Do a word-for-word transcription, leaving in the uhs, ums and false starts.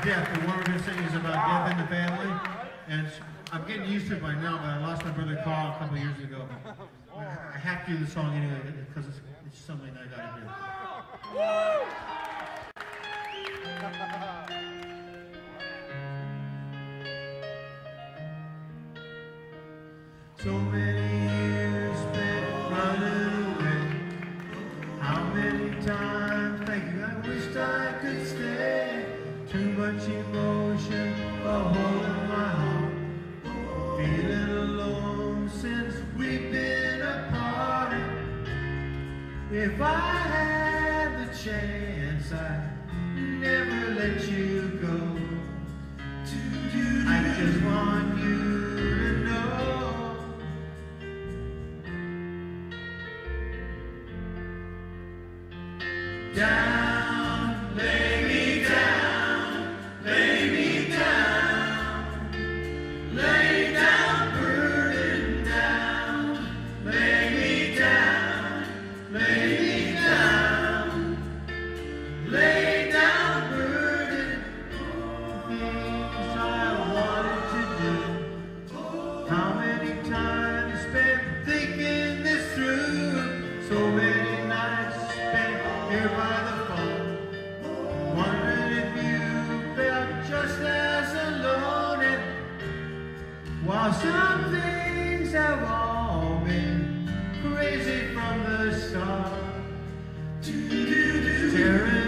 death. The one we're going to sing is about death in the family. And I'm getting used to it by now, but I lost my brother Carl a couple years ago. I have to do the song anyway because it's, it's something I got to do. So many years spent running away. How many times, thank you, I wished I could stay. Too much emotion, a hole in my heart. Feeling alone since we've been apart. If I had the chance, I'd never let you go. I just want you to know. Down, lay me down, lay me down, lay down, burden down, lay me down, lay me down, lay down, burden. Things I wanted to do. How many times spent thinking this through? So many nights spent here by the phone, wondering if you felt just as alone. And while some things have all been crazy from the start, tearing